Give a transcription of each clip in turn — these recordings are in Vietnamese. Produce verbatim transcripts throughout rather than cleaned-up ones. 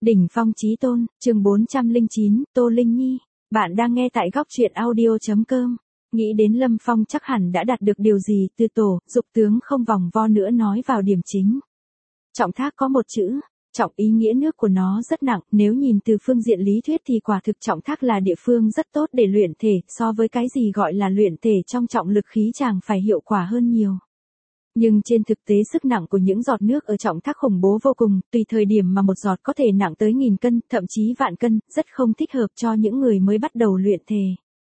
Đỉnh phong chí tôn, chương bốn trăm lẻ chín, Tô Linh Nhi. Bạn đang nghe tại góc truyện audio chấm com. Nghĩ đến Lâm Phong chắc hẳn đã đạt được điều gì từ tổ, Dục tướng không vòng vo nữa nói vào điểm chính. Trọng thác có một chữ, trọng ý nghĩa nước của nó rất nặng, nếu nhìn từ phương diện lý thuyết thì quả thực trọng thác là địa phương rất tốt để luyện thể, so với cái gì gọi là luyện thể trong trọng lực khí chàng phải hiệu quả hơn nhiều. Nhưng trên thực tế sức nặng của những giọt nước ở trọng thác khủng bố vô cùng, tùy thời điểm mà một giọt có thể nặng tới nghìn cân, thậm chí vạn cân, rất không thích hợp cho những người mới bắt đầu luyện thể.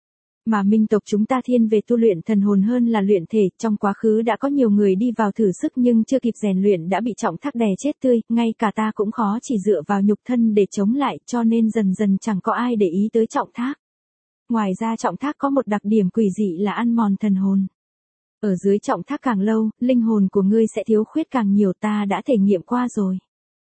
Mà minh tộc chúng ta thiên về tu luyện thần hồn hơn là luyện thể, trong quá khứ đã có nhiều người đi vào thử sức nhưng chưa kịp rèn luyện đã bị trọng thác đè chết tươi, ngay cả ta cũng khó chỉ dựa vào nhục thân để chống lại, cho nên dần dần chẳng có ai để ý tới trọng thác. Ngoài ra trọng thác có một đặc điểm quỷ dị là ăn mòn thần hồn. Ở dưới trọng thác càng lâu, linh hồn của ngươi sẽ thiếu khuyết càng nhiều, ta đã thể nghiệm qua rồi.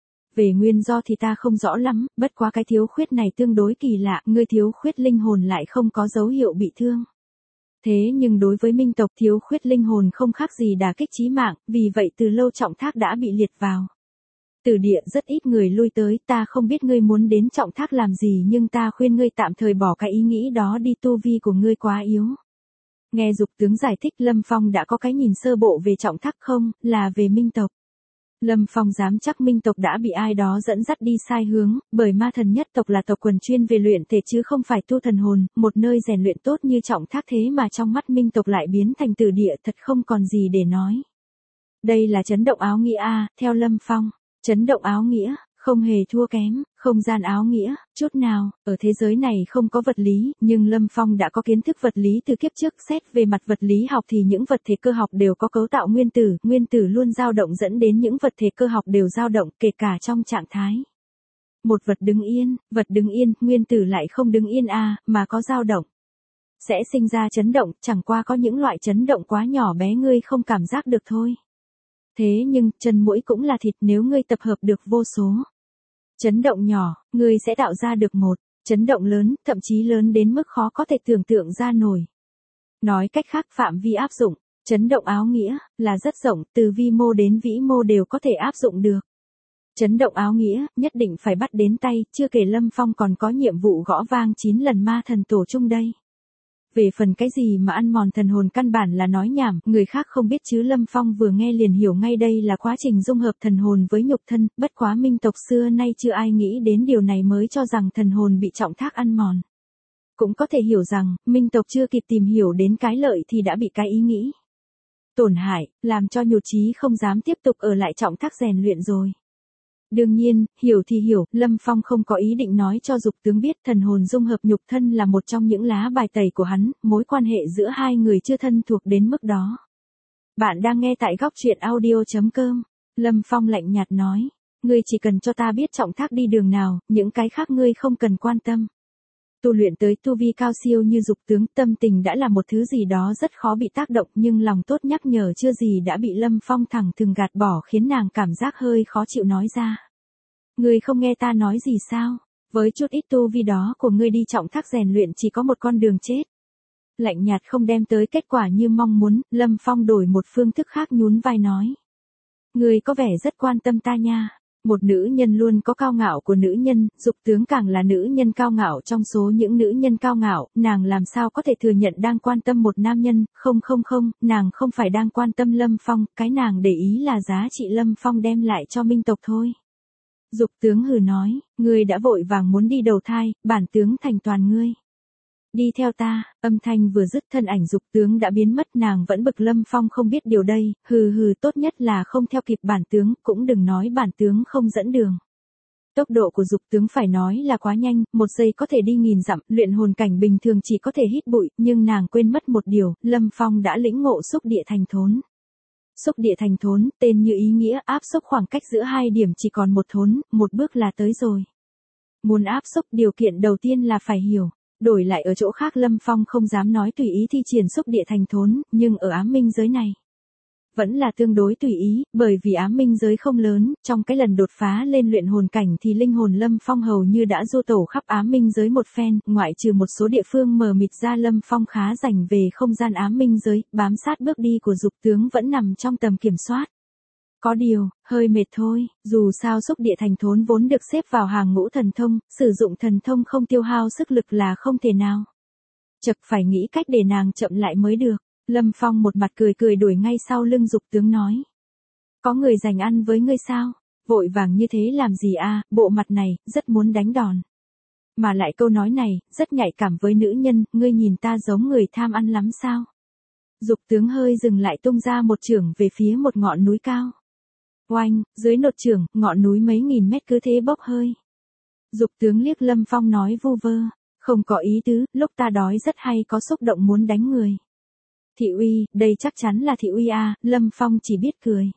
Về nguyên do thì ta không rõ lắm, bất quá cái thiếu khuyết này tương đối kỳ lạ, ngươi thiếu khuyết linh hồn lại không có dấu hiệu bị thương. Thế nhưng đối với minh tộc thiếu khuyết linh hồn không khác gì đả kích chí mạng, vì vậy từ lâu trọng thác đã bị liệt vào. Từ địa rất ít người lui tới, ta không biết ngươi muốn đến trọng thác làm gì nhưng ta khuyên ngươi tạm thời bỏ cái ý nghĩ đó đi, tu vi của ngươi quá yếu. Nghe Dục tướng giải thích Lâm Phong đã có cái nhìn sơ bộ về trọng thác không, là về minh tộc. Lâm Phong dám chắc minh tộc đã bị ai đó dẫn dắt đi sai hướng, bởi ma thần nhất tộc là tộc quần chuyên về luyện thể chứ không phải tu thần hồn, một nơi rèn luyện tốt như trọng thác thế mà trong mắt minh tộc lại biến thành tử địa, thật không còn gì để nói. Đây là chấn động áo nghĩa a, theo Lâm Phong, chấn động áo nghĩa, không hề thua kém, không gian áo nghĩa, chút nào, ở thế giới này không có vật lý, nhưng Lâm Phong đã có kiến thức vật lý từ kiếp trước, xét về mặt vật lý học thì những vật thể cơ học đều có cấu tạo nguyên tử, nguyên tử luôn dao động dẫn đến những vật thể cơ học đều dao động, kể cả trong trạng thái. Một vật đứng yên, vật đứng yên, nguyên tử lại không đứng yên a, mà có dao động. Sẽ sinh ra chấn động, chẳng qua có những loại chấn động quá nhỏ bé ngươi không cảm giác được thôi. Thế nhưng, chân mũi cũng là thịt, nếu ngươi tập hợp được vô số chấn động nhỏ, ngươi sẽ tạo ra được một chấn động lớn, thậm chí lớn đến mức khó có thể tưởng tượng ra nổi. Nói cách khác phạm vi áp dụng, chấn động áo nghĩa, là rất rộng, từ vi mô đến vĩ mô đều có thể áp dụng được. Chấn động áo nghĩa, nhất định phải bắt đến tay, chưa kể Lâm Phong còn có nhiệm vụ gõ vang chín lần ma thần tổ chung đây. Về phần cái gì mà ăn mòn thần hồn căn bản là nói nhảm, người khác không biết chứ Lâm Phong vừa nghe liền hiểu ngay đây là quá trình dung hợp thần hồn với nhục thân, bất quá minh tộc xưa nay chưa ai nghĩ đến điều này mới cho rằng thần hồn bị trọng thác ăn mòn. Cũng có thể hiểu rằng, minh tộc chưa kịp tìm hiểu đến cái lợi thì đã bị cái ý nghĩ tổn hại, làm cho nhụt chí không dám tiếp tục ở lại trọng thác rèn luyện rồi. Đương nhiên, hiểu thì hiểu, Lâm Phong không có ý định nói cho Dục tướng biết thần hồn dung hợp nhục thân là một trong những lá bài tẩy của hắn, mối quan hệ giữa hai người chưa thân thuộc đến mức đó. Bạn đang nghe tại góc truyện audio chấm com. Lâm Phong lạnh nhạt nói, ngươi chỉ cần cho ta biết trọng thác đi đường nào, những cái khác ngươi không cần quan tâm. Tu luyện tới tu vi cao siêu như Dục tướng, tâm tình đã là một thứ gì đó rất khó bị tác động, nhưng lòng tốt nhắc nhở chưa gì đã bị Lâm Phong thẳng thừng gạt bỏ, khiến nàng cảm giác hơi khó chịu nói ra. Ngươi không nghe ta nói gì sao? Với chút ít tu vi đó của ngươi đi trọng thác rèn luyện chỉ có một con đường chết. Lạnh nhạt không đem tới kết quả như mong muốn, Lâm Phong đổi một phương thức khác nhún vai nói. Ngươi có vẻ rất quan tâm ta nha. Một nữ nhân luôn có cao ngạo của nữ nhân, Dục tướng càng là nữ nhân cao ngạo trong số những nữ nhân cao ngạo, nàng làm sao có thể thừa nhận đang quan tâm một nam nhân, không không không, nàng không phải đang quan tâm Lâm Phong, cái nàng để ý là giá trị Lâm Phong đem lại cho minh tộc thôi. Dục tướng hừ nói, ngươi đã vội vàng muốn đi đầu thai, bản tướng thành toàn ngươi. Đi theo ta, âm thanh vừa dứt thân ảnh Dục tướng đã biến mất, nàng vẫn bực Lâm Phong không biết điều đây, hừ hừ, tốt nhất là không theo kịp bản tướng, cũng đừng nói bản tướng không dẫn đường. Tốc độ của Dục tướng phải nói là quá nhanh, một giây có thể đi nghìn dặm, luyện hồn cảnh bình thường chỉ có thể hít bụi, nhưng nàng quên mất một điều, Lâm Phong đã lĩnh ngộ xúc địa thành thốn. Xúc địa thành thốn, tên như ý nghĩa, áp xúc khoảng cách giữa hai điểm chỉ còn một thốn, một bước là tới rồi. Muốn áp xúc, điều kiện đầu tiên là phải hiểu. Đổi lại ở chỗ khác Lâm Phong không dám nói tùy ý thi triển xúc địa thành thốn, nhưng ở ám minh giới này vẫn là tương đối tùy ý, bởi vì ám minh giới không lớn, trong cái lần đột phá lên luyện hồn cảnh thì linh hồn Lâm Phong hầu như đã du tẩu khắp ám minh giới một phen, ngoại trừ một số địa phương mờ mịt ra Lâm Phong khá rành về không gian ám minh giới, bám sát bước đi của Dục tướng vẫn nằm trong tầm kiểm soát. Có điều, hơi mệt thôi, dù sao xúc địa thành thốn vốn được xếp vào hàng ngũ thần thông, sử dụng thần thông không tiêu hao sức lực là không thể nào. Chật phải nghĩ cách để nàng chậm lại mới được. Lâm Phong một mặt cười cười đuổi ngay sau lưng Dục Tướng nói. Có người giành ăn với ngươi sao? Vội vàng như thế làm gì a? Bộ mặt này, rất muốn đánh đòn. Mà lại câu nói này, rất nhạy cảm với nữ nhân, ngươi nhìn ta giống người tham ăn lắm sao? Dục Tướng hơi dừng lại tung ra một chưởng về phía một ngọn núi cao. Oanh, dưới nột chưởng, ngọn núi mấy nghìn mét cứ thế bốc hơi. Dục Tướng liếc Lâm Phong nói vu vơ, không có ý tứ, lúc ta đói rất hay có xúc động muốn đánh người. Thị uy, đây chắc chắn là thị uy a, Lâm Phong chỉ biết cười.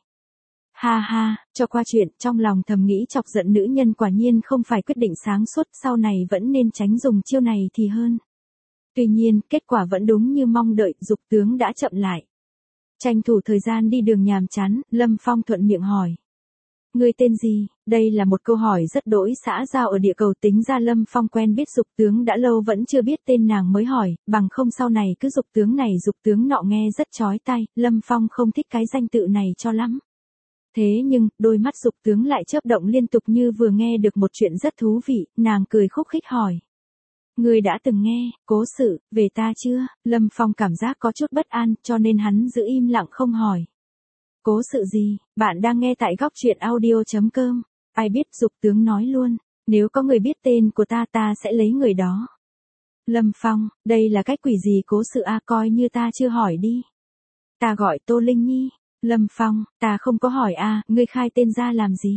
Ha ha, cho qua chuyện, trong lòng thầm nghĩ chọc giận nữ nhân quả nhiên không phải quyết định sáng suốt, sau này vẫn nên tránh dùng chiêu này thì hơn. Tuy nhiên, kết quả vẫn đúng như mong đợi, Dục Tướng đã chậm lại. Tranh thủ thời gian đi đường nhàm chán, Lâm Phong thuận miệng hỏi. Người tên gì? Đây là một câu hỏi rất đỗi xã giao ở địa cầu, tính ra Lâm Phong quen biết Dục Tướng đã lâu vẫn chưa biết tên nàng mới hỏi, bằng không sau này cứ Dục Tướng này Dục Tướng nọ nghe rất chói tai, Lâm Phong không thích cái danh tự này cho lắm. Thế nhưng, đôi mắt Dục Tướng lại chớp động liên tục như vừa nghe được một chuyện rất thú vị, nàng cười khúc khích hỏi. Người đã từng nghe, cố sự, về ta chưa? Lâm Phong cảm giác có chút bất an, cho nên hắn giữ im lặng không hỏi. Cố sự gì? Bạn đang nghe tại góc truyện audio chấm com. Ai biết, Dục Tướng nói luôn. Nếu có người biết tên của ta ta sẽ lấy người đó. Lâm Phong, đây là cách quỷ gì cố sự a, coi như ta chưa hỏi đi. Ta gọi Tô Linh Nhi. Lâm Phong, ta không có hỏi a, ngươi khai tên ra làm gì?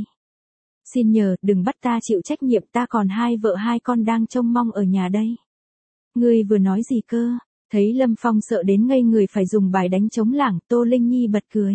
Xin nhờ, đừng bắt ta chịu trách nhiệm, ta còn hai vợ hai con đang trông mong ở nhà đây. Ngươi vừa nói gì cơ? Thấy Lâm Phong sợ đến ngây người phải dùng bài đánh trống lảng, Tô Linh Nhi bật cười.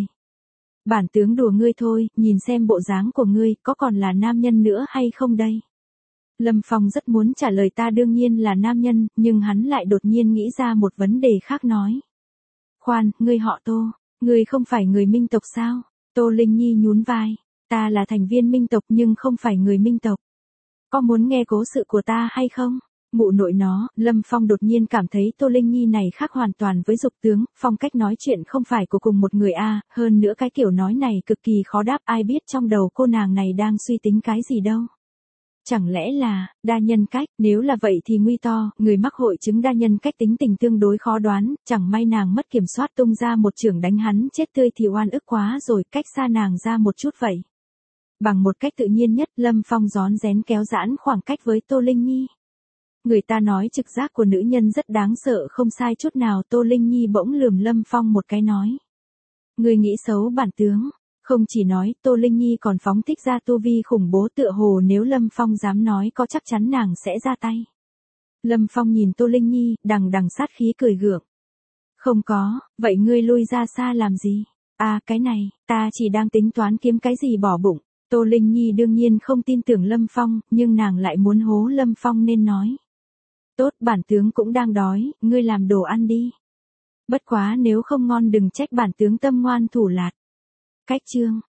Bản tướng đùa ngươi thôi, nhìn xem bộ dáng của ngươi, có còn là nam nhân nữa hay không đây? Lâm Phong rất muốn trả lời ta đương nhiên là nam nhân, nhưng hắn lại đột nhiên nghĩ ra một vấn đề khác nói. Khoan, ngươi họ Tô, ngươi không phải người Minh tộc sao? Tô Linh Nhi nhún vai. Ta là thành viên Minh tộc nhưng không phải người Minh tộc. Có muốn nghe cố sự của ta hay không? Mụ nội nó, Lâm Phong đột nhiên cảm thấy Tô Linh Nhi này khác hoàn toàn với Dục Tướng, phong cách nói chuyện không phải của cùng một người a, hơn nữa cái kiểu nói này cực kỳ khó đáp, ai biết trong đầu cô nàng này đang suy tính cái gì đâu. Chẳng lẽ là, đa nhân cách, nếu là vậy thì nguy to, người mắc hội chứng đa nhân cách tính tình tương đối khó đoán, chẳng may nàng mất kiểm soát tung ra một chưởng đánh hắn chết tươi thì oan ức quá rồi, cách xa nàng ra một chút vậy. Bằng một cách tự nhiên nhất, Lâm Phong rón rén kéo giãn khoảng cách với Tô Linh Nhi. Người ta nói trực giác của nữ nhân rất đáng sợ không sai chút nào, Tô Linh Nhi bỗng lườm Lâm Phong một cái nói. Người nghĩ xấu bản tướng, không chỉ nói, Tô Linh Nhi còn phóng thích ra tu vi khủng bố tựa hồ nếu Lâm Phong dám nói có chắc chắn nàng sẽ ra tay. Lâm Phong nhìn Tô Linh Nhi, đằng đằng sát khí cười gượng. Không có, vậy ngươi lui ra xa làm gì? À cái này, ta chỉ đang tính toán kiếm cái gì bỏ bụng. Tô Linh Nhi đương nhiên không tin tưởng Lâm Phong, nhưng nàng lại muốn hố Lâm Phong nên nói. Tốt, bản tướng cũng đang đói, ngươi làm đồ ăn đi. Bất quá nếu không ngon đừng trách bản tướng tâm ngoan thủ lạt. Cách chương,